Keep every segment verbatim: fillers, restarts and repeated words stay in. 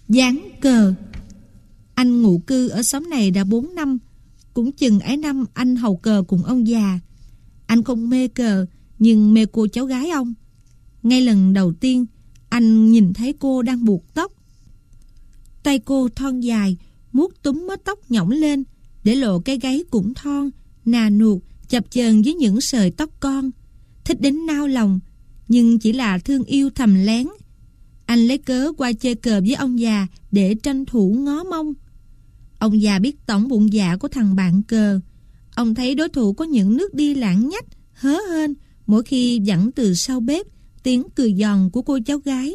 Dán cờ. Anh ngụ cư ở xóm này đã bốn năm. Cũng chừng ấy năm anh hầu cờ cùng ông già. Anh không mê cờ, nhưng mê cô cháu gái ông. Ngay lần đầu tiên, anh nhìn thấy cô đang buộc tóc. Tay cô thon dài, muốt túm mớ tóc nhõng lên, để lộ cái gáy cũng thon, nà nuột, chập chờn với những sợi tóc con. Thích đến nao lòng, nhưng chỉ là thương yêu thầm lén. Anh lấy cớ qua chơi cờ với ông già để tranh thủ ngó mông. Ông già biết tổng bụng dạ của thằng bạn cờ. Ông thấy đối thủ có những nước đi lãng nhách, hớ hên mỗi khi dẫn từ sau bếp tiếng cười giòn của cô cháu gái.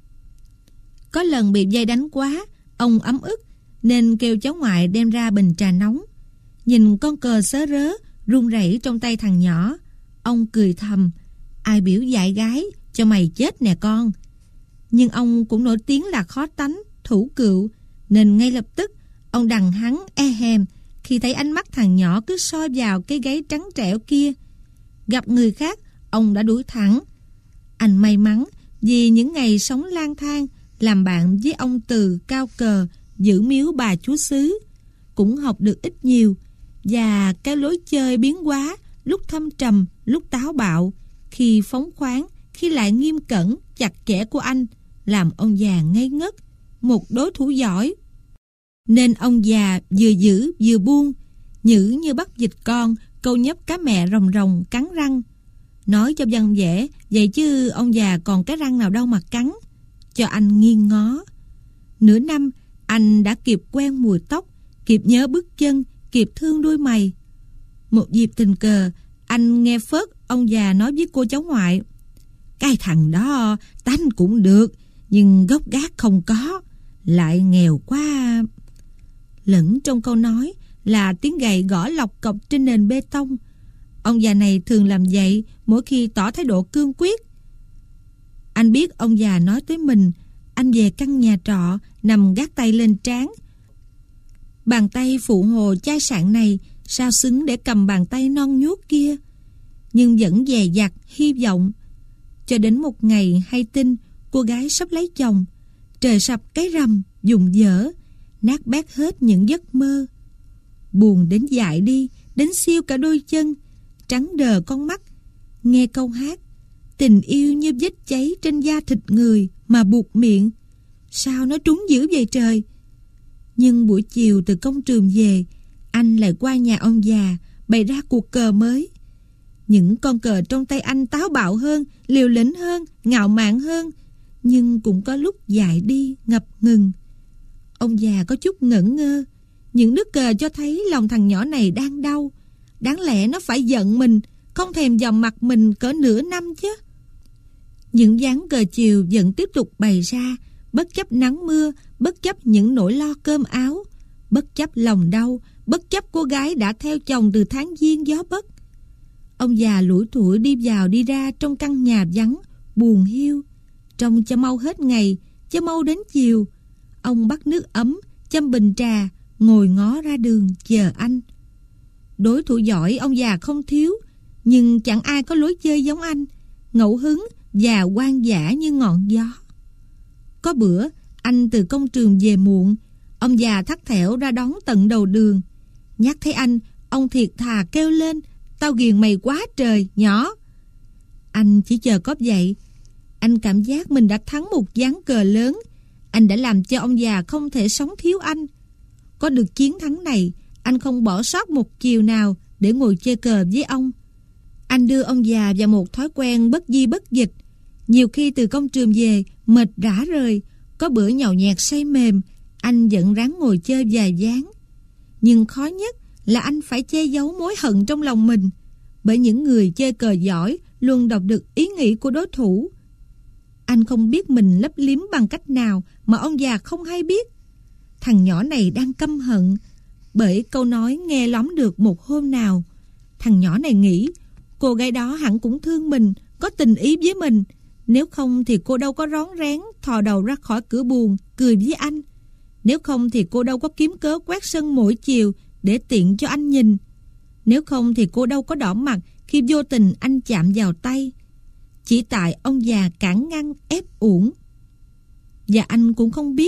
Có lần bị dây đánh quá, ông ấm ức nên kêu cháu ngoại đem ra bình trà nóng. Nhìn con cờ sớ rớ run rẩy trong tay thằng nhỏ, ông cười thầm: ai biểu dạy gái cho mày chết nè con. Nhưng ông cũng nổi tiếng là khó tánh, thủ cựu, nên ngay lập tức ông đằng hắn e hèm khi thấy ánh mắt thằng nhỏ cứ soi vào cái gáy trắng trẻo kia. Gặp người khác, ông đã đuổi thẳng. Anh may mắn vì những ngày sống lang thang, làm bạn với ông Từ cao cờ giữ miếu bà chúa xứ, cũng học được ít nhiều. Và cái lối chơi biến hóa, lúc thâm trầm, lúc táo bạo, khi phóng khoáng, khi lại nghiêm cẩn, chặt chẽ của anh, làm ông già ngây ngất, một đối thủ giỏi. Nên ông già vừa giữ vừa buông, nhử như bắt vịt con, câu nhấp cá mẹ rồng rồng cắn răng. Nói cho dân dễ, vậy chứ ông già còn cái răng nào đâu mà cắn, cho anh nghiêng ngó. Nửa năm, anh đã kịp quen mùi tóc, kịp nhớ bước chân, kịp thương đôi mày. Một dịp tình cờ, anh nghe phớt ông già nói với cô cháu ngoại: cái thằng đó tánh cũng được, nhưng gốc gác không có, lại nghèo quá. Lẫn trong câu nói là tiếng gậy gõ lọc cọc trên nền bê tông. Ông già này thường làm vậy mỗi khi tỏ thái độ cương quyết. Anh biết ông già nói tới mình. Anh về căn nhà trọ, nằm gác tay lên trán. Bàn tay phụ hồ chai sạn này sao xứng để cầm bàn tay non nhuốt kia. Nhưng vẫn dè dặt hy vọng. Cho đến một ngày hay tin cô gái sắp lấy chồng, trời sập cái rầm dùng dở, nát bét hết những giấc mơ. Buồn đến dại đi, đến siêu cả đôi chân, trắng đờ con mắt. Nghe câu hát tình yêu như vết cháy trên da thịt người mà buộc miệng. Sao nó trúng dữ vậy trời. Nhưng buổi chiều từ công trường về, anh lại qua nhà ông già bày ra cuộc cờ mới. Những con cờ trong tay anh táo bạo hơn, liều lĩnh hơn, ngạo mạn hơn, nhưng cũng có lúc dại đi, ngập ngừng. Ông già có chút ngẩn ngơ. Những nước cờ cho thấy lòng thằng nhỏ này đang đau. Đáng lẽ nó phải giận mình, không thèm dòm mặt mình cỡ nửa năm chứ. Những ván cờ chiều vẫn tiếp tục bày ra, bất chấp nắng mưa, bất chấp những nỗi lo cơm áo, bất chấp lòng đau, bất chấp cô gái đã theo chồng từ tháng giêng gió bất. Ông già lủi thủi đi vào đi ra trong căn nhà vắng, buồn hiu. Trông cho mau hết ngày, cho mau đến chiều. Ông bắt nước ấm, châm bình trà, ngồi ngó ra đường chờ anh. Đối thủ giỏi ông già không thiếu, nhưng chẳng ai có lối chơi giống anh, ngẫu hứng và hoang dã như ngọn gió. Có bữa, anh từ công trường về muộn, ông già thắt thẻo ra đón tận đầu đường. Nhắc thấy anh, ông thiệt thà kêu lên: tao ghiền mày quá trời, nhỏ. Anh chỉ chờ cóp dậy. Anh cảm giác mình đã thắng một ván cờ lớn. Anh đã làm cho ông già không thể sống thiếu anh. Có được chiến thắng này, anh không bỏ sót một chiều nào để ngồi chơi cờ với ông. Anh đưa ông già vào một thói quen bất di bất dịch. Nhiều khi từ công trường về, mệt rã rời, có bữa nhậu nhẹt say mềm, anh vẫn ráng ngồi chơi vài ván. Nhưng khó nhất là anh phải che giấu mối hận trong lòng mình, bởi những người chơi cờ giỏi luôn đọc được ý nghĩ của đối thủ. Anh không biết mình lấp liếm bằng cách nào mà ông già không hay biết. Thằng nhỏ này đang căm hận, bởi câu nói nghe lóm được một hôm nào. Thằng nhỏ này nghĩ cô gái đó hẳn cũng thương mình, có tình ý với mình. Nếu không thì cô đâu có rón rén thò đầu ra khỏi cửa buồng cười với anh. Nếu không thì cô đâu có kiếm cớ quét sân mỗi chiều để tiện cho anh nhìn. Nếu không thì cô đâu có đỏ mặt khi vô tình anh chạm vào tay. Chỉ tại ông già cản ngăn ép uổng. Và anh cũng không biết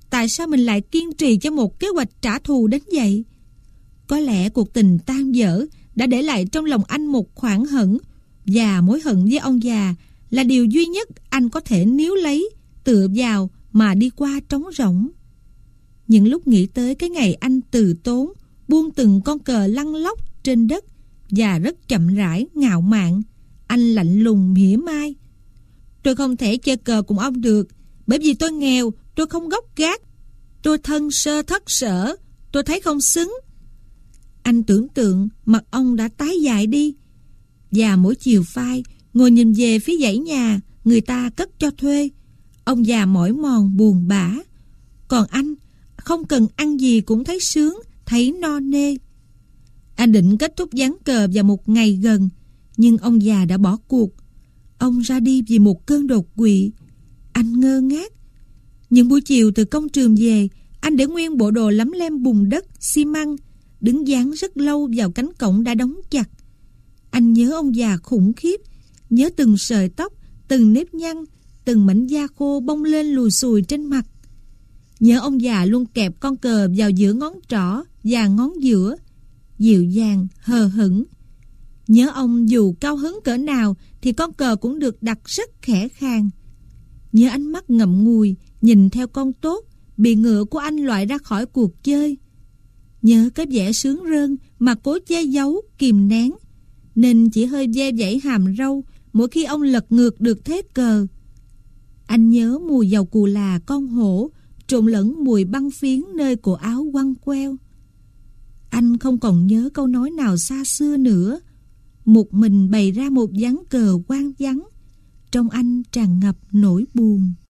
tại sao mình lại kiên trì cho một kế hoạch trả thù đến vậy? Có lẽ cuộc tình tan vỡ đã để lại trong lòng anh một khoản hận, và mối hận với ông già là điều duy nhất anh có thể níu lấy, tựa vào mà đi qua trống rỗng. Những lúc nghĩ tới cái ngày anh từ tốn buông từng con cờ lăn lóc trên đất và rất chậm rãi, ngạo mạn, anh lạnh lùng mỉa mai: "Tôi không thể chơi cờ cùng ông được, bởi vì tôi nghèo, tôi không gốc gác, tôi thân sơ thất sở, tôi thấy không xứng." Anh tưởng tượng mặt ông đã tái dại đi, và mỗi chiều phai ngồi nhìn về phía dãy nhà người ta cất cho thuê, ông già mỏi mòn buồn bã. Còn anh không cần ăn gì cũng thấy sướng, thấy no nê. Anh định kết thúc ván cờ vào một ngày gần, nhưng ông già đã bỏ cuộc. Ông ra đi vì một cơn đột quỵ. Anh ngơ ngác. Những buổi chiều từ công trường về, anh để nguyên bộ đồ lấm lem bùn đất, xi măng, đứng dán rất lâu vào cánh cổng đã đóng chặt. Anh nhớ ông già khủng khiếp, nhớ từng sợi tóc, từng nếp nhăn, từng mảnh da khô bong lên lùi xùi trên mặt. Nhớ ông già luôn kẹp con cờ vào giữa ngón trỏ và ngón giữa, dịu dàng, hờ hững. Nhớ ông dù cao hứng cỡ nào thì con cờ cũng được đặt rất khẽ khàng. Nhớ ánh mắt ngậm ngùi nhìn theo con tốt bị ngựa của anh loại ra khỏi cuộc chơi. Nhớ cái vẻ sướng rơn mà cố che giấu, kìm nén, nên chỉ hơi ve vẩy hàm râu mỗi khi ông lật ngược được thế cờ. Anh nhớ mùi dầu cù là con hổ trộn lẫn mùi băng phiến nơi cổ áo quăng queo. Anh không còn nhớ câu nói nào xa xưa nữa. Một mình bày ra một ván cờ hoang vắng, trong anh tràn ngập nỗi buồn.